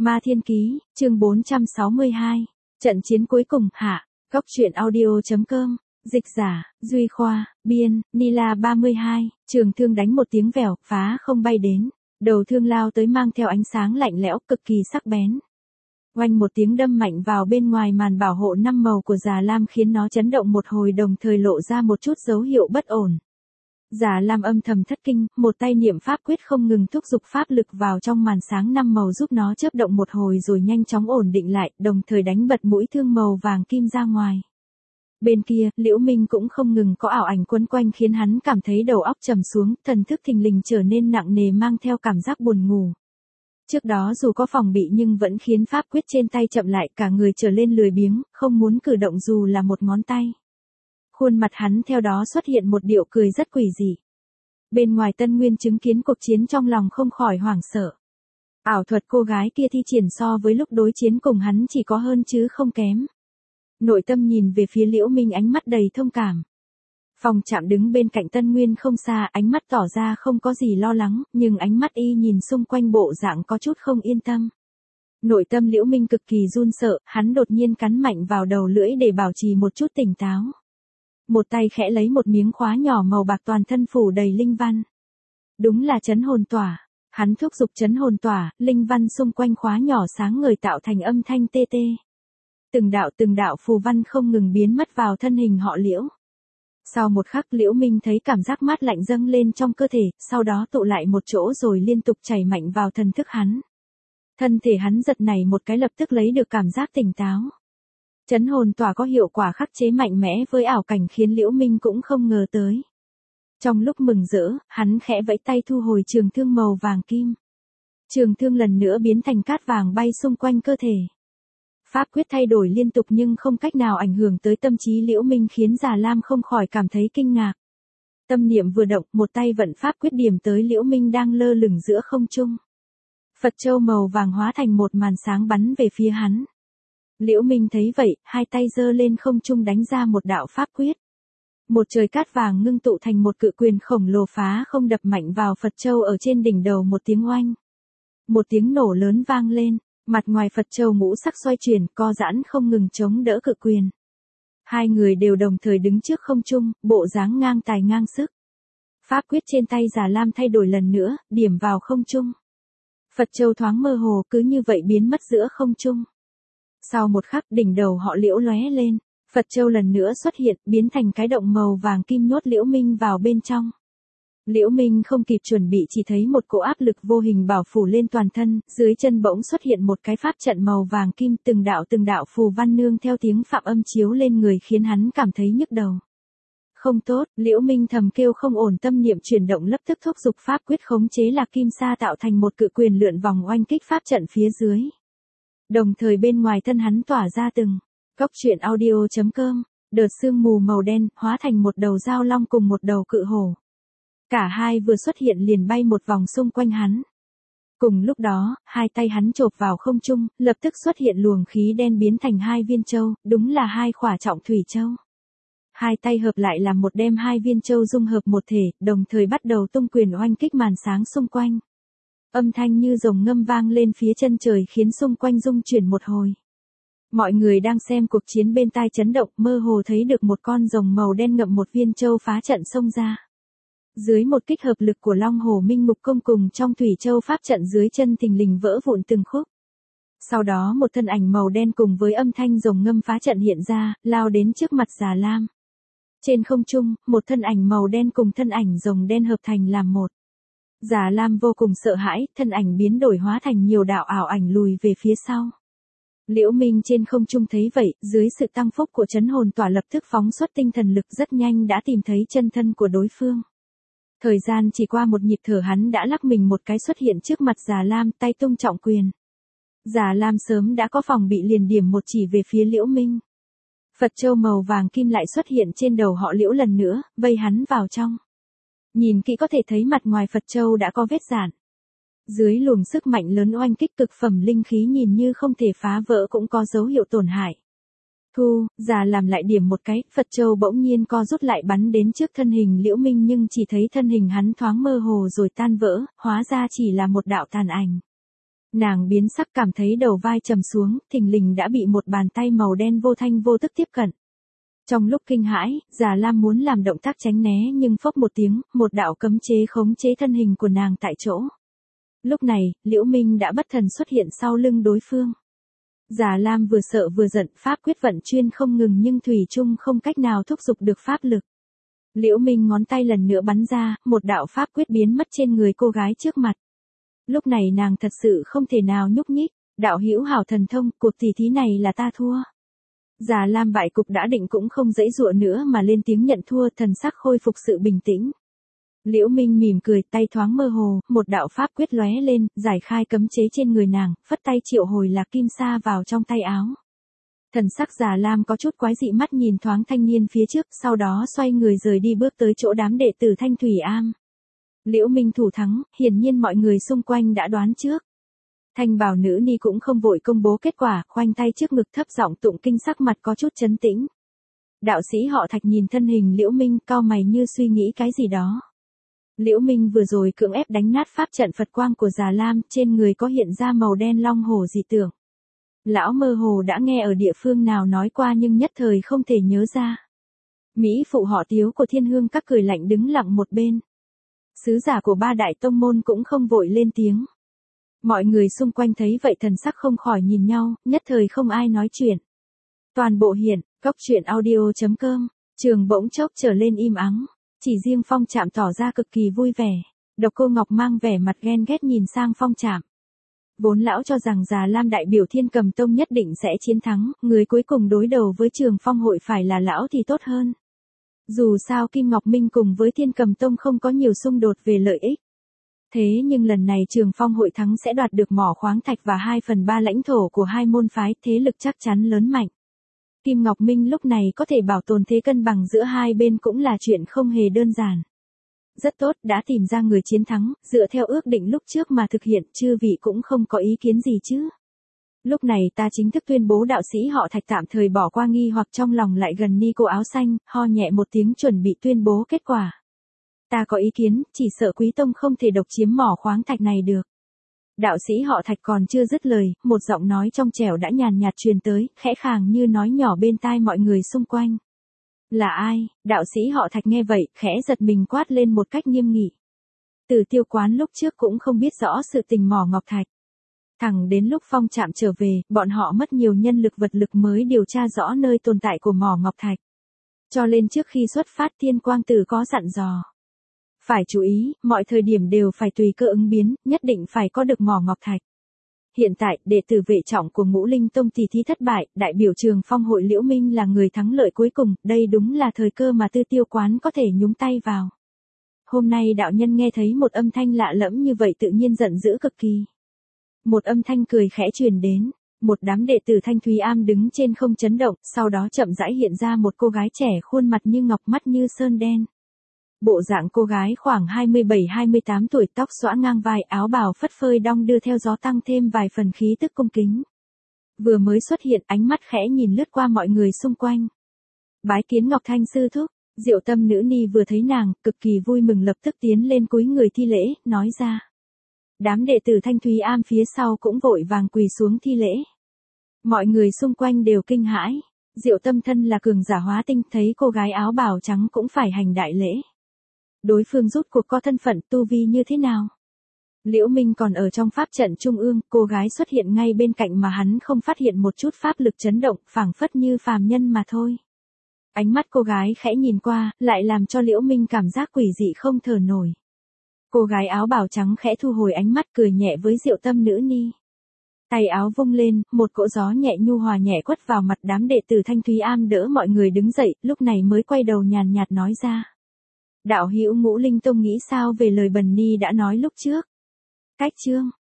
Ma Thiên Ký, chương 462. Trận chiến cuối cùng, hạ. Góc truyện audio.com. Dịch giả, Duy Khoa, biên, Nila 32. Trường thương đánh một tiếng vèo, phá không bay đến. Đầu thương lao tới mang theo ánh sáng lạnh lẽo, cực kỳ sắc bén. Oanh một tiếng đâm mạnh vào bên ngoài màn bảo hộ 5 màu của Già Lam khiến nó chấn động một hồi, đồng thời lộ ra một chút dấu hiệu bất ổn. Già Lam âm thầm thất kinh, một tay niệm pháp quyết không ngừng thúc giục pháp lực vào trong màn sáng 5 màu giúp nó chớp động một hồi rồi nhanh chóng ổn định lại, đồng thời đánh bật mũi thương màu vàng kim ra ngoài. Bên kia, Liễu Minh cũng không ngừng có ảo ảnh quấn quanh khiến hắn cảm thấy đầu óc trầm xuống, thần thức thình lình trở nên nặng nề mang theo cảm giác buồn ngủ. Trước đó dù có phòng bị nhưng vẫn khiến pháp quyết trên tay chậm lại, cả người trở lên lười biếng, không muốn cử động dù là một ngón tay. Khuôn mặt hắn theo đó xuất hiện một điệu cười rất quỷ dị. Bên ngoài Tân Nguyên chứng kiến cuộc chiến trong lòng không khỏi hoảng sợ. Ảo thuật cô gái kia thi triển so với lúc đối chiến cùng hắn chỉ có hơn chứ không kém. Nội tâm nhìn về phía Liễu Minh ánh mắt đầy thông cảm. Phòng Trạm đứng bên cạnh Tân Nguyên không xa, ánh mắt tỏ ra không có gì lo lắng, nhưng ánh mắt y nhìn xung quanh bộ dạng có chút không yên tâm. Nội tâm Liễu Minh cực kỳ run sợ, hắn đột nhiên cắn mạnh vào đầu lưỡi để bảo trì một chút tỉnh táo. Một tay khẽ lấy một miếng khóa nhỏ màu bạc toàn thân phủ đầy linh văn. Đúng là trấn hồn tỏa. Hắn thúc giục trấn hồn tỏa, linh văn xung quanh khóa nhỏ sáng ngời tạo thành âm thanh tê tê. Từng đạo phù văn không ngừng biến mất vào thân hình họ Liễu. Sau một khắc Liễu Minh thấy cảm giác mát lạnh dâng lên trong cơ thể, sau đó tụ lại một chỗ rồi liên tục chảy mạnh vào thần thức hắn. Thân thể hắn giật nảy một cái lập tức lấy được cảm giác tỉnh táo. Trấn hồn tỏa có hiệu quả khắc chế mạnh mẽ với ảo cảnh khiến Liễu Minh cũng không ngờ tới. Trong lúc mừng rỡ, hắn khẽ vẫy tay thu hồi trường thương màu vàng kim. Trường thương lần nữa biến thành cát vàng bay xung quanh cơ thể. Pháp quyết thay đổi liên tục nhưng không cách nào ảnh hưởng tới tâm trí Liễu Minh khiến Già Lam không khỏi cảm thấy kinh ngạc. Tâm niệm vừa động, một tay vận pháp quyết điểm tới Liễu Minh đang lơ lửng giữa không trung. Phật châu màu vàng hóa thành một màn sáng bắn về phía hắn. Liễu Minh thấy vậy, hai tay giơ lên không trung đánh ra một đạo pháp quyết. Một trời cát vàng ngưng tụ thành một cự quyền khổng lồ phá không đập mạnh vào Phật châu ở trên đỉnh đầu, một tiếng oanh. Một tiếng nổ lớn vang lên, mặt ngoài Phật châu ngũ sắc xoay chuyển, co giãn không ngừng chống đỡ cự quyền. Hai người đều đồng thời đứng trước không trung, bộ dáng ngang tài ngang sức. Pháp quyết trên tay Già Lam thay đổi lần nữa, điểm vào không trung. Phật châu thoáng mơ hồ cứ như vậy biến mất giữa không trung. Sau một khắc đỉnh đầu họ Liễu lóe lên, Phật châu lần nữa xuất hiện, biến thành cái động màu vàng kim nhốt Liễu Minh vào bên trong. Liễu Minh không kịp chuẩn bị chỉ thấy một cỗ áp lực vô hình bao phủ lên toàn thân, dưới chân bỗng xuất hiện một cái pháp trận màu vàng kim, từng đạo phù văn nương theo tiếng phạm âm chiếu lên người khiến hắn cảm thấy nhức đầu. Không tốt, Liễu Minh thầm kêu không ổn, tâm niệm chuyển động lập tức thúc giục pháp quyết khống chế Lạc Kim Sa tạo thành một cự quyền lượn vòng oanh kích pháp trận phía dưới. Đồng thời bên ngoài thân hắn tỏa ra từng góc truyện audio.com, đợt sương mù màu đen hóa thành một đầu dao long cùng một đầu cự hổ. Cả hai vừa xuất hiện liền bay một vòng xung quanh hắn. Cùng lúc đó, hai tay hắn chộp vào không trung, lập tức xuất hiện luồng khí đen biến thành hai viên châu, đúng là hai khỏa trọng thủy châu. Hai tay hợp lại làm một, đem hai viên châu dung hợp một thể, đồng thời bắt đầu tung quyền oanh kích màn sáng xung quanh. Âm thanh như rồng ngâm vang lên phía chân trời khiến xung quanh rung chuyển một hồi. Mọi người đang xem cuộc chiến bên tai chấn động, mơ hồ thấy được một con rồng màu đen ngậm một viên châu phá trận xông ra. Dưới một kích hợp lực của Long Hổ Minh Mục Công cùng trong thủy châu pháp trận dưới chân thình lình vỡ vụn từng khúc. Sau đó một thân ảnh màu đen cùng với âm thanh rồng ngâm phá trận hiện ra, lao đến trước mặt Già Lam. Trên không trung, một thân ảnh màu đen cùng thân ảnh rồng đen hợp thành làm một. Già Lam vô cùng sợ hãi, thân ảnh biến đổi hóa thành nhiều đạo ảo ảnh lùi về phía sau. Liễu Minh trên không trung thấy vậy, dưới sự tăng phúc của trấn hồn tỏa lập tức phóng xuất tinh thần lực, rất nhanh đã tìm thấy chân thân của đối phương. Thời gian chỉ qua một nhịp thở hắn đã lắc mình một cái xuất hiện trước mặt Già Lam, tay tung trọng quyền. Già Lam sớm đã có phòng bị liền điểm một chỉ về phía Liễu Minh. Phật châu màu vàng kim lại xuất hiện trên đầu họ Liễu lần nữa, vây hắn vào trong. Nhìn kỹ có thể thấy mặt ngoài Phật châu đã có vết rạn. Dưới luồng sức mạnh lớn oanh kích cực phẩm linh khí nhìn như không thể phá vỡ cũng có dấu hiệu tổn hại. Già làm lại điểm một cái, Phật châu bỗng nhiên co rút lại bắn đến trước thân hình Liễu Minh nhưng chỉ thấy thân hình hắn thoáng mơ hồ rồi tan vỡ, hóa ra chỉ là một đạo tàn ảnh. Nàng biến sắc cảm thấy đầu vai trầm xuống, thình lình đã bị một bàn tay màu đen vô thanh vô tức tiếp cận. Trong lúc kinh hãi, Già Lam muốn làm động tác tránh né nhưng phốc một tiếng, một đạo cấm chế khống chế thân hình của nàng tại chỗ. Lúc này, Liễu Minh đã bất thần xuất hiện sau lưng đối phương. Già Lam vừa sợ vừa giận, pháp quyết vận chuyên không ngừng nhưng thủy chung không cách nào thúc giục được pháp lực. Liễu Minh ngón tay lần nữa bắn ra, một đạo pháp quyết biến mất trên người cô gái trước mặt. Lúc này nàng thật sự không thể nào nhúc nhích, đạo hữu hảo thần thông, cuộc tỷ thí này là ta thua. Già Lam bại cục đã định cũng không dãy dụa nữa mà lên tiếng nhận thua, thần sắc khôi phục sự bình tĩnh. Liễu Minh mỉm cười, tay thoáng mơ hồ, một đạo pháp quyết lóe lên, giải khai cấm chế trên người nàng, phất tay triệu hồi Lạc Kim Sa vào trong tay áo. Thần sắc Già Lam có chút quái dị, mắt nhìn thoáng thanh niên phía trước, sau đó xoay người rời đi bước tới chỗ đám đệ tử Thanh Thủy Am. Liễu Minh thủ thắng, hiển nhiên mọi người xung quanh đã đoán trước. Thanh bào nữ ni cũng không vội công bố kết quả, khoanh tay trước ngực thấp giọng tụng kinh, sắc mặt có chút trấn tĩnh. Đạo sĩ họ Thạch nhìn thân hình Liễu Minh, cau mày như suy nghĩ cái gì đó. Liễu Minh vừa rồi cưỡng ép đánh nát pháp trận Phật quang của Già Lam, trên người có hiện ra màu đen long hổ dị tượng. Lão mơ hồ đã nghe ở địa phương nào nói qua nhưng nhất thời không thể nhớ ra. Mỹ phụ họ Tiếu của Thiên Hương Các cười lạnh đứng lặng một bên. Sứ giả của ba đại tông môn cũng không vội lên tiếng. Mọi người xung quanh thấy vậy thần sắc không khỏi nhìn nhau, nhất thời không ai nói chuyện. Toàn bộ hiện, goctruyện.audio.com, trường bỗng chốc trở lên im ắng, chỉ riêng Phong Trạm tỏ ra cực kỳ vui vẻ. Độc Cô Ngọc mang vẻ mặt ghen ghét nhìn sang Phong Trạm. Vốn lão cho rằng Già Lam đại biểu Thiên Cầm Tông nhất định sẽ chiến thắng, người cuối cùng đối đầu với Trường Phong hội phải là lão thì tốt hơn. Dù sao Kim Ngọc Minh cùng với Thiên Cầm Tông không có nhiều xung đột về lợi ích. Thế nhưng lần này Trường Phong hội thắng sẽ đoạt được mỏ khoáng thạch và 2/3 lãnh thổ của hai môn phái, thế lực chắc chắn lớn mạnh. Kim Ngọc Minh lúc này có thể bảo tồn thế cân bằng giữa hai bên cũng là chuyện không hề đơn giản. Rất tốt, đã tìm ra người chiến thắng, dựa theo ước định lúc trước mà thực hiện, chư vị cũng không có ý kiến gì chứ. Lúc này ta chính thức tuyên bố đạo sĩ họ Thạch tạm thời bỏ qua nghi hoặc trong lòng, lại gần ni cô áo xanh, ho nhẹ một tiếng chuẩn bị tuyên bố kết quả. Ta có ý kiến, chỉ sợ Quý Tông không thể độc chiếm mỏ khoáng thạch này được. Đạo sĩ họ Thạch còn chưa dứt lời, một giọng nói trong trẻo đã nhàn nhạt truyền tới, khẽ khàng như nói nhỏ bên tai mọi người xung quanh. Là ai? Đạo sĩ họ Thạch nghe vậy, khẽ giật mình quát lên một cách nghiêm nghị. Từ Tiêu Quán lúc trước cũng không biết rõ sự tình mỏ ngọc thạch. Thẳng đến lúc Phong Trạm trở về, bọn họ mất nhiều nhân lực vật lực mới điều tra rõ nơi tồn tại của mỏ ngọc thạch. Cho nên trước khi xuất phát Thiên Quang Tử có dặn dò. Phải chú ý, mọi thời điểm đều phải tùy cơ ứng biến, nhất định phải có được mỏ ngọc thạch. Hiện tại, đệ tử vệ trọng của Ngũ Linh Tông tỷ thí thất bại, đại biểu Trường Phong hội Liễu Minh là người thắng lợi cuối cùng, đây đúng là thời cơ mà Tư Tiêu Quán có thể nhúng tay vào. Hôm nay đạo nhân nghe thấy một âm thanh lạ lẫm như vậy tự nhiên giận dữ cực kỳ. Một âm thanh cười khẽ truyền đến, một đám đệ tử Thanh Thúy Am đứng trên không chấn động, sau đó chậm rãi hiện ra một cô gái trẻ khuôn mặt như ngọc, mắt như sơn đen. Bộ dạng cô gái khoảng 27-28 tuổi, tóc xõa ngang vai, áo bào phất phơi đong đưa theo gió tăng thêm vài phần khí tức cung kính. Vừa mới xuất hiện, ánh mắt khẽ nhìn lướt qua mọi người xung quanh. Bái kiến Ngọc Thanh sư thúc. Diệu Tâm nữ ni vừa thấy nàng, cực kỳ vui mừng lập tức tiến lên cúi người thi lễ, nói ra. Đám đệ tử Thanh Thúy Am phía sau cũng vội vàng quỳ xuống thi lễ. Mọi người xung quanh đều kinh hãi. Diệu Tâm thân là cường giả hóa tinh, thấy cô gái áo bào trắng cũng phải hành đại lễ. Đối phương rút cuộc có thân phận tu vi như thế nào? Liễu Minh còn ở trong pháp trận trung ương, cô gái xuất hiện ngay bên cạnh mà hắn không phát hiện một chút pháp lực chấn động, phảng phất như phàm nhân mà thôi. Ánh mắt cô gái khẽ nhìn qua, lại làm cho Liễu Minh cảm giác quỷ dị không thở nổi. Cô gái áo bào trắng khẽ thu hồi ánh mắt cười nhẹ với Diệu Tâm nữ ni. Tay áo vung lên, một cỗ gió nhẹ nhu hòa nhẹ quất vào mặt đám đệ tử Thanh Thúy Am, đỡ mọi người đứng dậy, lúc này mới quay đầu nhàn nhạt nói ra. Đạo hữu Ngũ Linh Tông nghĩ sao về lời Bần Ni đã nói lúc trước? Cách chương